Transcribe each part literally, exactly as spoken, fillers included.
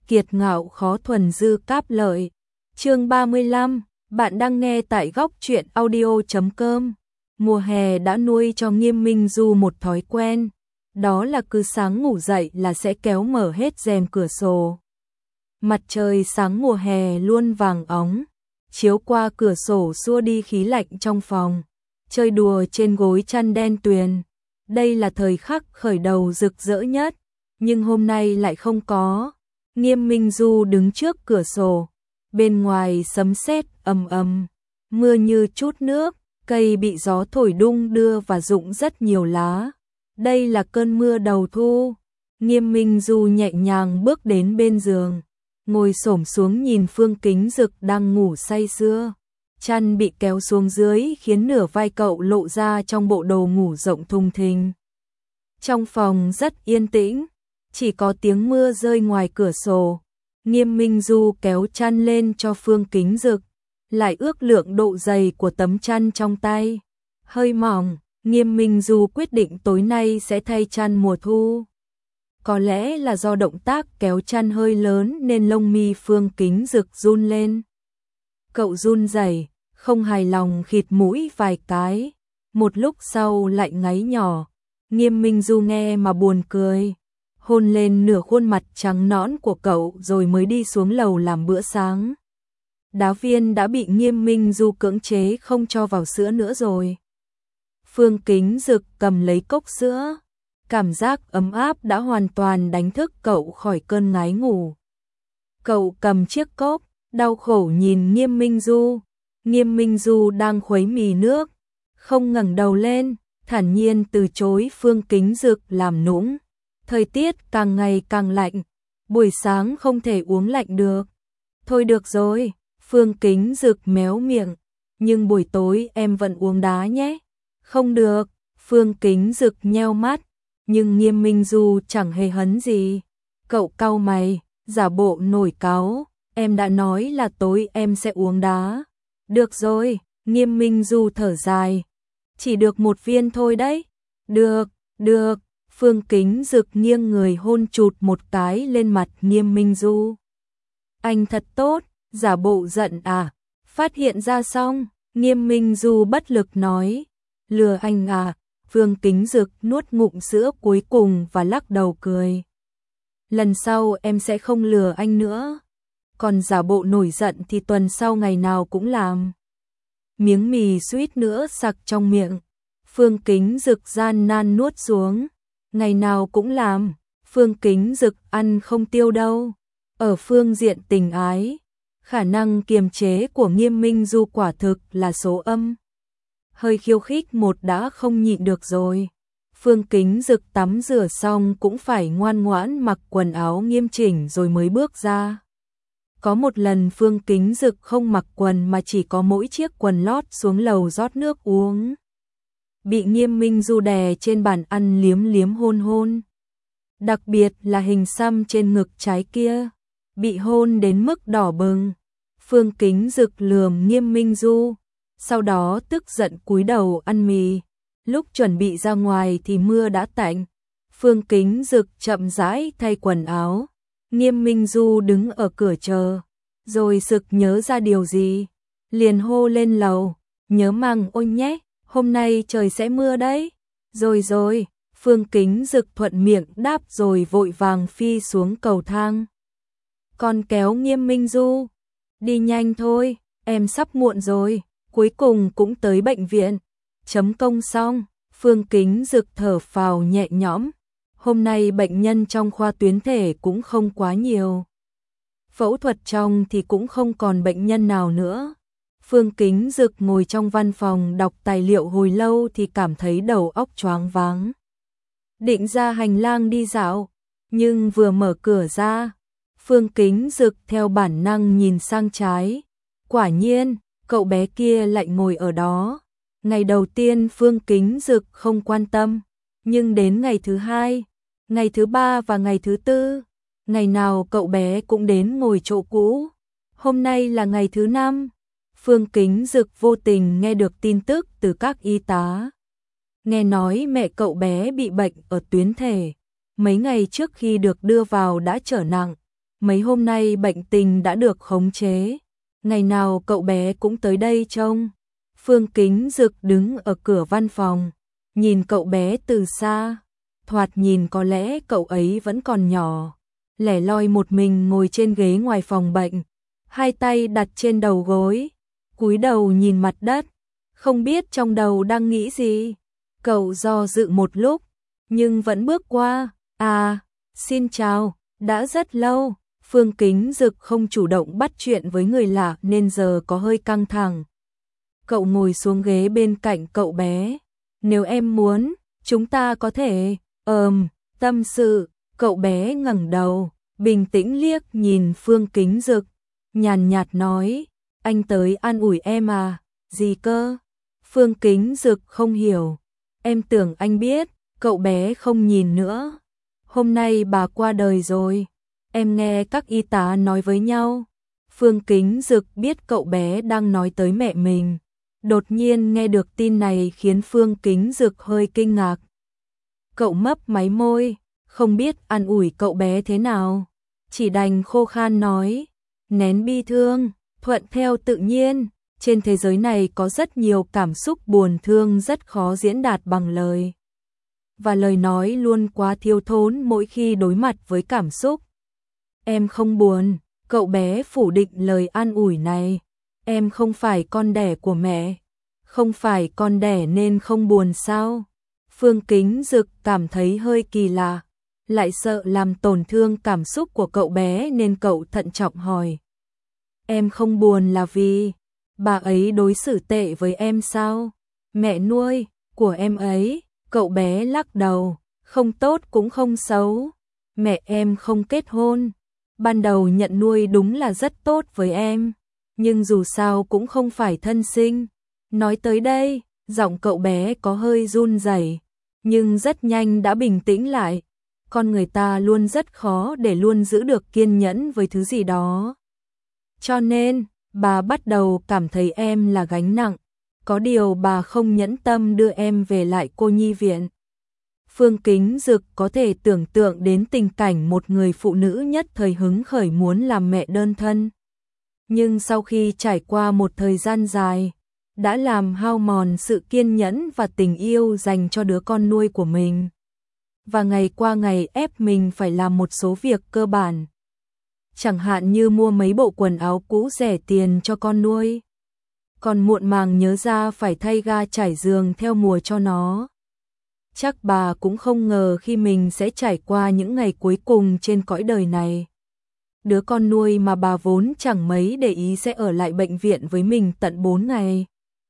kiệt ngạo khó thuần dư cáp lợi. Chương ba mươi lăm, bạn đang nghe tại góc truyện audio chấm com. Mùa hè đã nuôi cho Nghiêm Minh Du một thói quen, đó là cứ sáng ngủ dậy là sẽ kéo mở hết rèm cửa sổ. Mặt trời sáng mùa hè luôn vàng óng, chiếu qua cửa sổ xua đi khí lạnh trong phòng, chơi đùa trên gối chăn đen tuyền. Đây là thời khắc khởi đầu rực rỡ nhất, nhưng hôm nay lại không có. Nghiêm Minh Du đứng trước cửa sổ, bên ngoài sấm sét ầm ầm, mưa như chút nước, cây bị gió thổi đung đưa và rụng rất nhiều lá. Đây là cơn mưa đầu thu. Nghiêm Minh Du nhẹ nhàng bước đến bên giường, ngồi xổm xuống nhìn Phương Kính Dực đang ngủ say sưa. Chăn bị kéo xuống dưới khiến nửa vai cậu lộ ra trong bộ đồ ngủ rộng thùng thình. Trong phòng rất yên tĩnh, chỉ có tiếng mưa rơi ngoài cửa sổ. Nghiêm Minh Du kéo chăn lên cho Phương Kính Dực, lại ước lượng độ dày của tấm chăn trong tay. Hơi mỏng, Nghiêm Minh Du quyết định tối nay sẽ thay chăn mùa thu. Có lẽ là do động tác kéo chăn hơi lớn nên lông mi Phương Kính Dực run lên. Cậu run rẩy, không hài lòng khịt mũi vài cái. Một lúc sau lại ngáy nhỏ. Nghiêm Minh Du nghe mà buồn cười, hôn lên nửa khuôn mặt trắng nõn của cậu rồi mới đi xuống lầu làm bữa sáng. Đá viên đã bị Nghiêm Minh Du cưỡng chế không cho vào sữa nữa rồi. Phương Kính Dực cầm lấy cốc sữa, cảm giác ấm áp đã hoàn toàn đánh thức cậu khỏi cơn ngái ngủ. Cậu cầm chiếc cốc, đau khổ nhìn Nghiêm Minh Du. Nghiêm Minh Du đang khuấy mì nước, không ngẩng đầu lên, thản nhiên từ chối Phương Kính Dực làm nũng. Thời tiết càng ngày càng lạnh, buổi sáng không thể uống lạnh được. Thôi được rồi, Phương Kính Dực méo miệng, nhưng buổi tối em vẫn uống đá nhé. Không được, Phương Kính Dực nheo mắt, nhưng Nghiêm Minh Du chẳng hề hấn gì. Cậu cau mày, giả bộ nổi cáu, em đã nói là tối em sẽ uống đá. Được rồi, Nghiêm Minh Du thở dài, chỉ được một viên thôi đấy. Được, được, Phương Kính Dực nghiêng người hôn chụt một cái lên mặt Nghiêm Minh Du. Anh thật tốt, giả bộ giận à? Phát hiện ra xong, Nghiêm Minh Du bất lực nói. Lừa anh à? Phương Kính Dực nuốt ngụm sữa cuối cùng và lắc đầu cười. Lần sau em sẽ không lừa anh nữa. Còn giả bộ nổi giận thì tuần sau ngày nào cũng làm. Miếng mì suýt nữa sặc trong miệng. Phương Kính Dực gian nan nuốt xuống. Ngày nào cũng làm, Phương Kính Dực ăn không tiêu đâu. Ở phương diện tình ái, khả năng kiềm chế của Nghiêm Minh Du quả thực là số âm. Hơi khiêu khích một đã không nhịn được rồi. Phương Kính Dực tắm rửa xong cũng phải ngoan ngoãn mặc quần áo nghiêm chỉnh rồi mới bước ra. Có một lần Phương Kính Dực không mặc quần mà chỉ có mỗi chiếc quần lót xuống lầu rót nước uống. Bị Nghiêm Minh Du đè trên bàn ăn liếm liếm hôn hôn. Đặc biệt là hình xăm trên ngực trái kia, bị hôn đến mức đỏ bừng. Phương Kính Dực lườm Nghiêm Minh Du, sau đó tức giận cúi đầu ăn mì. Lúc chuẩn bị ra ngoài thì mưa đã tạnh. Phương Kính Dực chậm rãi thay quần áo. Nghiêm Minh Du đứng ở cửa chờ, rồi sực nhớ ra điều gì, liền hô lên lầu, nhớ mang ôi nhé, hôm nay trời sẽ mưa đấy. Rồi rồi, Phương Kính Dực thuận miệng đáp rồi vội vàng phi xuống cầu thang. Còn kéo Nghiêm Minh Du, đi nhanh thôi, em sắp muộn rồi. Cuối cùng cũng tới bệnh viện. Chấm công xong, Phương Kính Dực thở phào nhẹ nhõm. Hôm nay bệnh nhân trong khoa tuyến thể cũng không quá nhiều. Phẫu thuật trong thì cũng không còn bệnh nhân nào nữa. Phương Kính Dực ngồi trong văn phòng đọc tài liệu hồi lâu thì cảm thấy đầu óc choáng váng. Định ra hành lang đi dạo, nhưng vừa mở cửa ra, Phương Kính Dực theo bản năng nhìn sang trái. Quả nhiên, cậu bé kia lại ngồi ở đó. Ngày đầu tiên Phương Kính Dực không quan tâm, nhưng đến ngày thứ hai, ngày thứ ba và ngày thứ tư, ngày nào cậu bé cũng đến ngồi chỗ cũ. Hôm nay là ngày thứ năm. Phương Kính Dực vô tình nghe được tin tức từ các y tá. Nghe nói mẹ cậu bé bị bệnh ở tuyến thể, mấy ngày trước khi được đưa vào đã trở nặng, mấy hôm nay bệnh tình đã được khống chế, ngày nào cậu bé cũng tới đây trông. Phương Kính Dực đứng ở cửa văn phòng, nhìn cậu bé từ xa, thoạt nhìn có lẽ cậu ấy vẫn còn nhỏ, lẻ loi một mình ngồi trên ghế ngoài phòng bệnh, hai tay đặt trên đầu gối, cúi đầu nhìn mặt đất, không biết trong đầu đang nghĩ gì. Cậu do dự một lúc, nhưng vẫn bước qua. À, xin chào, đã rất lâu. Phương Kính Dực không chủ động bắt chuyện với người lạ nên giờ có hơi căng thẳng. Cậu ngồi xuống ghế bên cạnh cậu bé. Nếu em muốn, chúng ta có thể, ờm, tâm sự. Cậu bé ngẩng đầu, bình tĩnh liếc nhìn Phương Kính Dực, nhàn nhạt nói, anh tới an ủi em à, gì cơ? Phương Kính Dực không hiểu, em tưởng anh biết. Cậu bé không nhìn nữa. Hôm nay bà qua đời rồi, em nghe các y tá nói với nhau. Phương Kính Dực biết cậu bé đang nói tới mẹ mình. Đột nhiên nghe được tin này khiến Phương Kính Dực hơi kinh ngạc. Cậu mấp máy môi, không biết an ủi cậu bé thế nào, chỉ đành khô khan nói, nén bi thương, thuận theo tự nhiên. Trên thế giới này có rất nhiều cảm xúc buồn thương rất khó diễn đạt bằng lời. Và lời nói luôn quá thiếu thốn mỗi khi đối mặt với cảm xúc. Em không buồn, cậu bé phủ định lời an ủi này. Em không phải con đẻ của mẹ, không phải con đẻ nên không buồn sao? Phương Kính Dực cảm thấy hơi kỳ lạ, lại sợ làm tổn thương cảm xúc của cậu bé nên cậu thận trọng hỏi. Em không buồn là vì bà ấy đối xử tệ với em sao? Mẹ nuôi của em ấy, cậu bé lắc đầu, không tốt cũng không xấu. Mẹ em không kết hôn, ban đầu nhận nuôi đúng là rất tốt với em, nhưng dù sao cũng không phải thân sinh. Nói tới đây, giọng cậu bé có hơi run rẩy, nhưng rất nhanh đã bình tĩnh lại. Con người ta luôn rất khó để luôn giữ được kiên nhẫn với thứ gì đó. Cho nên, bà bắt đầu cảm thấy em là gánh nặng. Có điều bà không nhẫn tâm đưa em về lại cô nhi viện. Phương Kính Dực có thể tưởng tượng đến tình cảnh một người phụ nữ nhất thời hứng khởi muốn làm mẹ đơn thân. Nhưng sau khi trải qua một thời gian dài, đã làm hao mòn sự kiên nhẫn và tình yêu dành cho đứa con nuôi của mình. Và ngày qua ngày ép mình phải làm một số việc cơ bản. Chẳng hạn như mua mấy bộ quần áo cũ rẻ tiền cho con nuôi. Còn muộn màng nhớ ra phải thay ga trải giường theo mùa cho nó. Chắc bà cũng không ngờ khi mình sẽ trải qua những ngày cuối cùng trên cõi đời này. Đứa con nuôi mà bà vốn chẳng mấy để ý sẽ ở lại bệnh viện với mình tận bốn ngày.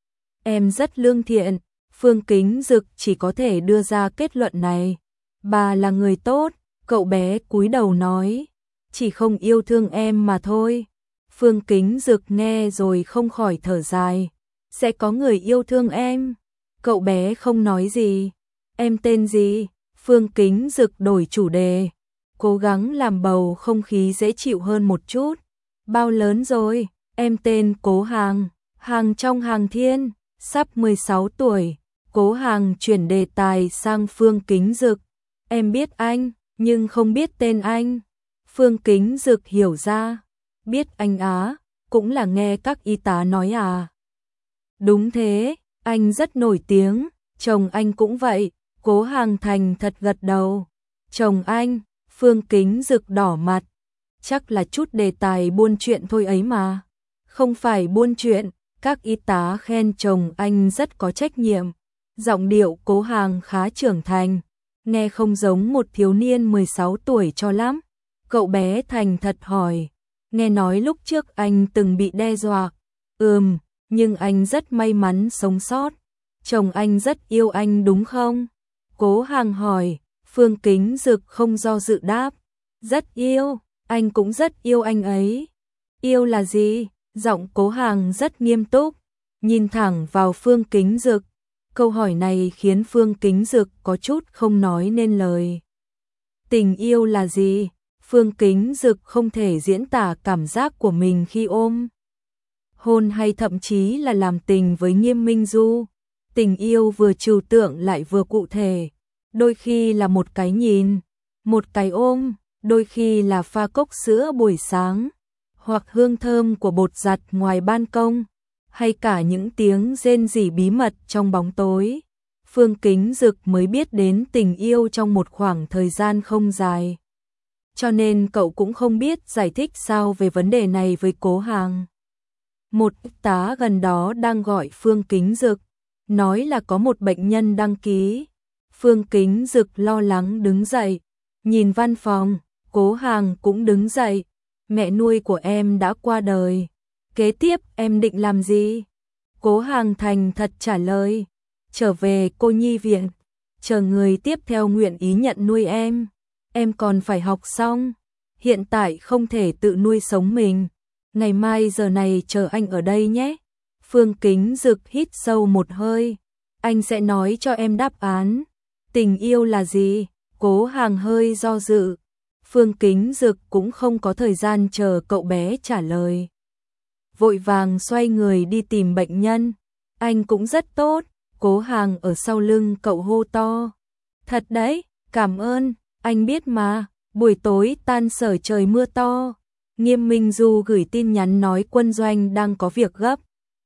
Em rất lương thiện, Phương Kính Dực chỉ có thể đưa ra kết luận này. Bà là người tốt, cậu bé cúi đầu nói, chỉ không yêu thương em mà thôi. Phương Kính Dực nghe rồi không khỏi thở dài, sẽ có người yêu thương em. Cậu bé không nói gì. Em tên gì? Phương Kính Dực đổi chủ đề, cố gắng làm bầu không khí dễ chịu hơn một chút. Bao lớn rồi? Em tên Cố Hàng, Hàng trong Hàng Thiên, sắp mười sáu tuổi. Cố Hàng chuyển đề tài sang Phương Kính Dực. Em biết anh, nhưng không biết tên anh. Phương Kính Dực hiểu ra. Biết anh á, cũng là nghe các y tá nói à? Đúng thế, anh rất nổi tiếng, chồng anh cũng vậy. Cố Hàng thành thật gật đầu. Chồng anh? Phương Kính Dực đỏ mặt. Chắc là chút đề tài buôn chuyện thôi ấy mà. Không phải buôn chuyện, các y tá khen chồng anh rất có trách nhiệm. Giọng điệu Cố Hàng khá trưởng thành, nghe không giống một thiếu niên mười sáu tuổi cho lắm. Cậu bé thành thật hỏi, nghe nói lúc trước anh từng bị đe dọa. Ừm, nhưng anh rất may mắn sống sót. Chồng anh rất yêu anh đúng không? Cố Hàng hỏi. Phương Kính Dực không do dự đáp, rất yêu, anh cũng rất yêu anh ấy. Yêu là gì? Giọng Cố Hàng rất nghiêm túc, nhìn thẳng vào Phương Kính Dực. Câu hỏi này khiến Phương Kính Dực có chút không nói nên lời. Tình yêu là gì? Phương Kính Dực không thể diễn tả cảm giác của mình khi ôm hôn hay thậm chí là làm tình với Nghiêm Minh Du. Tình yêu vừa trừu tượng lại vừa cụ thể. Đôi khi là một cái nhìn, một cái ôm, đôi khi là pha cốc sữa buổi sáng, hoặc hương thơm của bột giặt ngoài ban công, hay cả những tiếng rên rỉ bí mật trong bóng tối. Phương Kính Dực mới biết đến tình yêu trong một khoảng thời gian không dài. Cho nên cậu cũng không biết giải thích sao về vấn đề này với Cố Hàng. Một y tá gần đó đang gọi Phương Kính Dực, nói là có một bệnh nhân đăng ký. Phương Kính Dực lo lắng đứng dậy, nhìn văn phòng, Cố Hàng cũng đứng dậy. Mẹ nuôi của em đã qua đời. Kế tiếp em định làm gì? Cố Hàng thành thật trả lời. Trở về cô nhi viện, chờ người tiếp theo nguyện ý nhận nuôi em. Em còn phải học xong, hiện tại không thể tự nuôi sống mình. Ngày mai giờ này chờ anh ở đây nhé. Phương Kính Dực hít sâu một hơi. Anh sẽ nói cho em đáp án. Tình yêu là gì? Cố Hàng hơi do dự. Phương Kính Dực cũng không có thời gian chờ cậu bé trả lời. Vội vàng xoay người đi tìm bệnh nhân. Anh cũng rất tốt. Cố Hàng ở sau lưng cậu hô to. Thật đấy, cảm ơn, anh biết mà, buổi tối tan sở trời mưa to. Nghiêm Minh Du gửi tin nhắn nói quân doanh đang có việc gấp.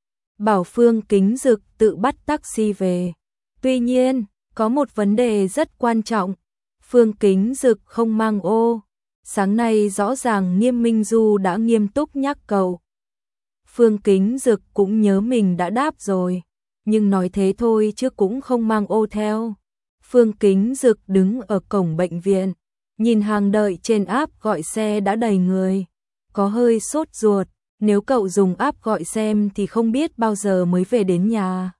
Bảo Phương Kính Dực tự bắt taxi về. Tuy nhiên, có một vấn đề rất quan trọng. Phương Kính Dực không mang ô. Sáng nay rõ ràng Nghiêm Minh Du đã nghiêm túc nhắc cậu. Phương Kính Dực cũng nhớ mình đã đáp rồi. Nhưng nói thế thôi chứ cũng không mang ô theo. Phương Kính Dực đứng ở cổng bệnh viện, nhìn hàng đợi trên app gọi xe đã đầy người. Có hơi sốt ruột, nếu cậu dùng app gọi xem thì không biết bao giờ mới về đến nhà.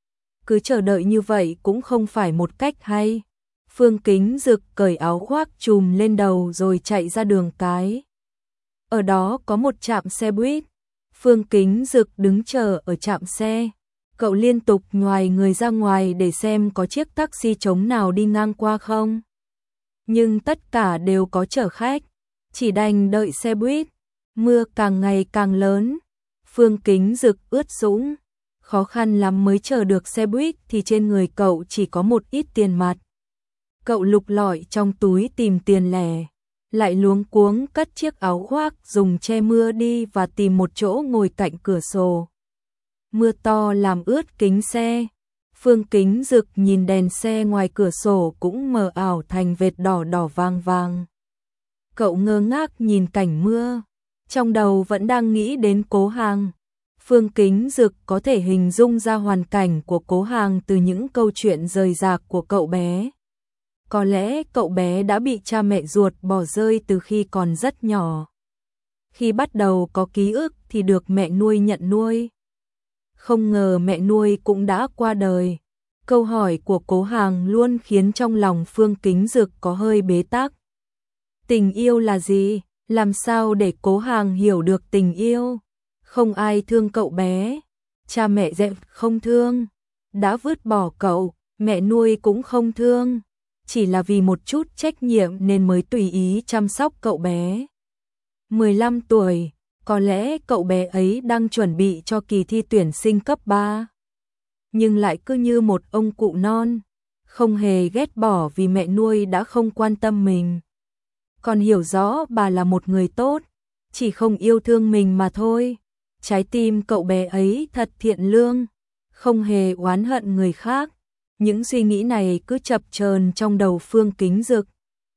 Cứ chờ đợi như vậy cũng không phải một cách hay. Phương Kính Dực cởi áo khoác trùm lên đầu rồi chạy ra đường cái. Ở đó có một trạm xe buýt. Phương Kính Dực đứng chờ ở trạm xe. Cậu liên tục nhoài người ra ngoài để xem có chiếc taxi trống nào đi ngang qua không. Nhưng tất cả đều có chở khách, chỉ đành đợi xe buýt. Mưa càng ngày càng lớn, Phương Kính Dực ướt sũng. Khó khăn lắm mới chờ được xe buýt thì trên người cậu chỉ có một ít tiền mặt. Cậu lục lọi trong túi tìm tiền lẻ, lại luống cuống cất chiếc áo khoác dùng che mưa đi và tìm một chỗ ngồi cạnh cửa sổ. Mưa to làm ướt kính xe. Phương Kính Dực nhìn đèn xe ngoài cửa sổ cũng mờ ảo thành vệt đỏ đỏ vàng vàng. Cậu ngơ ngác nhìn cảnh mưa, trong đầu vẫn đang nghĩ đến Cố Hàng. Phương Kính Dực có thể hình dung ra hoàn cảnh của Cố Hàng từ những câu chuyện rời rạc của cậu bé. Có lẽ cậu bé đã bị cha mẹ ruột bỏ rơi từ khi còn rất nhỏ. Khi bắt đầu có ký ức thì được mẹ nuôi nhận nuôi. Không ngờ mẹ nuôi cũng đã qua đời. Câu hỏi của Cố Hàng luôn khiến trong lòng Phương Kính Dực có hơi bế tắc. Tình yêu là gì? Làm sao để Cố Hàng hiểu được tình yêu? Không ai thương cậu bé. Cha mẹ dẹp không thương. Đã vứt bỏ cậu, mẹ nuôi cũng không thương. Chỉ là vì một chút trách nhiệm nên mới tùy ý chăm sóc cậu bé. mười lăm tuổi. Có lẽ cậu bé ấy đang chuẩn bị cho kỳ thi tuyển sinh cấp ba. Nhưng lại cứ như một ông cụ non, không hề ghét bỏ vì mẹ nuôi đã không quan tâm mình. Còn hiểu rõ bà là một người tốt, chỉ không yêu thương mình mà thôi. Trái tim cậu bé ấy thật thiện lương, không hề oán hận người khác. Những suy nghĩ này cứ chập chờn trong đầu Phương Kính Dực.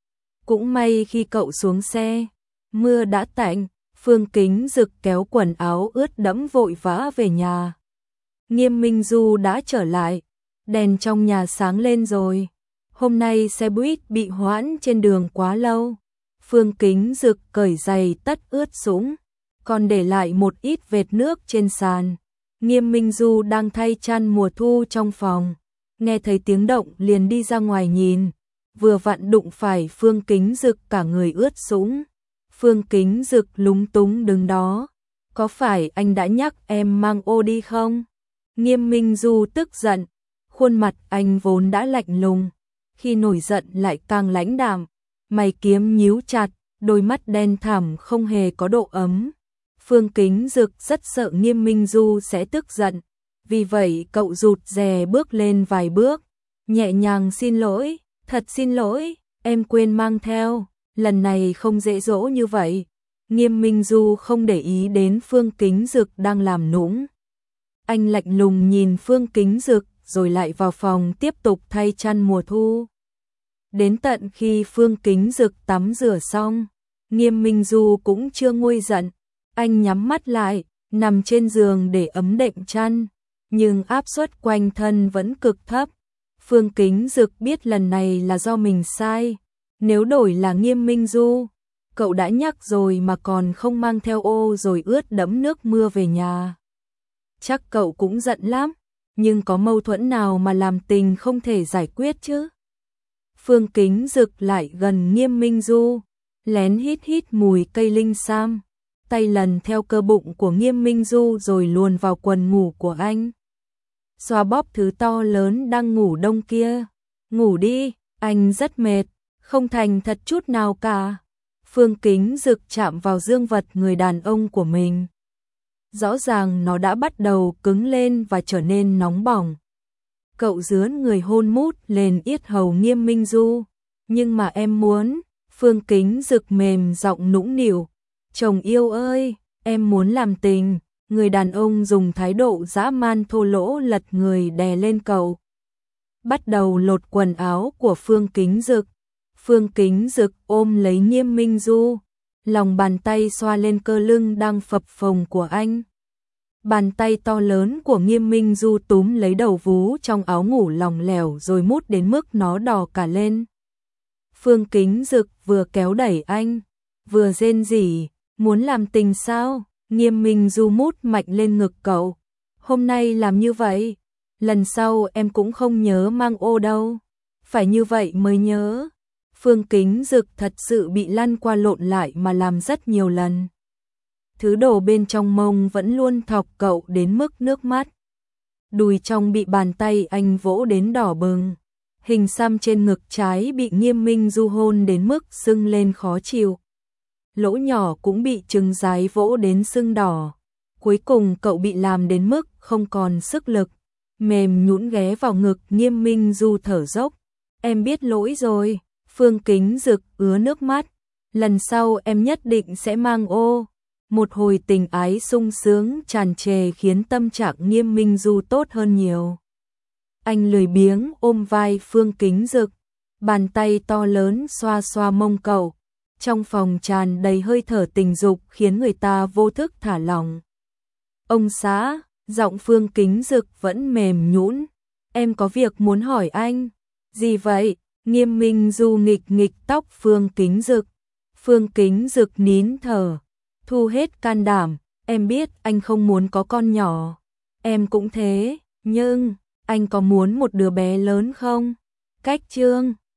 Cũng may khi cậu xuống xe, mưa đã tạnh. Phương Kính Dực kéo quần áo ướt đẫm vội vã về nhà. Nghiêm Minh Du đã trở lại, đèn trong nhà sáng lên rồi. Hôm nay xe buýt bị hoãn trên đường quá lâu. Phương Kính Dực cởi giày tất ướt sũng, còn để lại một ít vệt nước trên sàn. Nghiêm Minh Du đang thay chăn mùa thu trong phòng, nghe thấy tiếng động liền đi ra ngoài nhìn, vừa vặn đụng phải Phương Kính Dực cả người ướt sũng. Phương Kính Dực lúng túng đứng đó. Có phải anh đã nhắc em mang ô đi không? Nghiêm Minh Du tức giận. Khuôn mặt anh vốn đã lạnh lùng, khi nổi giận lại càng lãnh đạm. Mày kiếm nhíu chặt, đôi mắt đen thẳm không hề có độ ấm. Phương Kính Dực rất sợ Nghiêm Minh Du sẽ tức giận. Vì vậy cậu rụt rè bước lên vài bước, nhẹ nhàng xin lỗi. Thật xin lỗi, em quên mang theo. lần này không dễ dỗ như vậy. Nghiêm Minh Du không để ý đến Phương Kính Dực đang làm nũng. Anh lạnh lùng nhìn Phương Kính Dực rồi lại vào phòng tiếp tục thay chăn mùa thu. Đến tận khi Phương Kính Dực tắm rửa xong, Nghiêm Minh Du cũng chưa nguôi giận. Anh nhắm mắt lại, nằm trên giường để ấm đệm chăn, nhưng áp suất quanh thân vẫn cực thấp. Phương Kính Dực biết lần này là do mình sai. Nếu đổi là Nghiêm Minh Du, cậu đã nhắc rồi mà còn không mang theo ô rồi ướt đẫm nước mưa về nhà. Chắc cậu cũng giận lắm, nhưng có mâu thuẫn nào mà làm tình không thể giải quyết chứ? Phương Kính Dực lại gần Nghiêm Minh Du, lén hít hít mùi cây linh sam, tay lần theo cơ bụng của Nghiêm Minh Du rồi luồn vào quần ngủ của anh. Xoa bóp thứ to lớn đang ngủ đông kia. Ngủ đi, anh rất mệt, không thành thật chút nào cả. Phương Kính Dực chạm vào dương vật người đàn ông của mình. Rõ ràng nó đã bắt đầu cứng lên và trở nên nóng bỏng. Cậu dướn người hôn mút lên yết hầu Nghiêm Minh Du. Nhưng mà em muốn. Phương Kính Dực mềm giọng nũng nịu. Chồng yêu ơi, em muốn làm tình. Người đàn ông dùng thái độ dã man thô lỗ lật người đè lên cậu. Bắt đầu lột quần áo của Phương Kính Dực. Phương Kính Dực ôm lấy Nghiêm Minh Du, lòng bàn tay xoa lên cơ lưng đang phập phồng của anh. Bàn tay to lớn của Nghiêm Minh Du túm lấy đầu vú trong áo ngủ lỏng lẻo rồi mút đến mức nó đỏ cả lên. Phương Kính Dực vừa kéo đẩy anh, vừa rên rỉ, muốn làm tình sao? Nghiêm Minh Du mút mạnh lên ngực cậu. Hôm nay làm như vậy, lần sau em cũng không nhớ mang ô đâu. Phải như vậy mới nhớ. Phương Kính Dực thật sự bị lăn qua lộn lại mà làm rất nhiều lần. Thứ đồ bên trong mông vẫn luôn thọc cậu đến mức nước mắt. Đùi trong bị bàn tay anh vỗ đến đỏ bừng. Hình xăm trên ngực trái bị Nghiêm Minh Du hôn đến mức sưng lên khó chịu. Lỗ nhỏ cũng bị trứng rái vỗ đến sưng đỏ. Cuối cùng cậu bị làm đến mức không còn sức lực. Mềm nhũn ghé vào ngực Nghiêm Minh Du thở dốc. Em biết lỗi rồi. Phương Kính Dực ứa nước mắt. Lần sau em nhất định sẽ mang ô. Một hồi tình ái sung sướng tràn trề khiến tâm trạng Nghiêm Minh Du tốt hơn nhiều. Anh lười biếng ôm vai Phương Kính Dực. Bàn tay to lớn xoa xoa mông cậu. Trong phòng tràn đầy hơi thở tình dục khiến người ta vô thức thả lỏng. Ông xã, giọng Phương Kính Dực vẫn mềm nhũn. Em có việc muốn hỏi anh. Gì vậy? Nghiêm Minh Du nghịch nghịch tóc Phương Kính Dực. Phương Kính Dực nín thở, thu hết can đảm. Em biết anh không muốn có con nhỏ. Em cũng thế, nhưng anh có muốn một đứa bé lớn không? Cách chương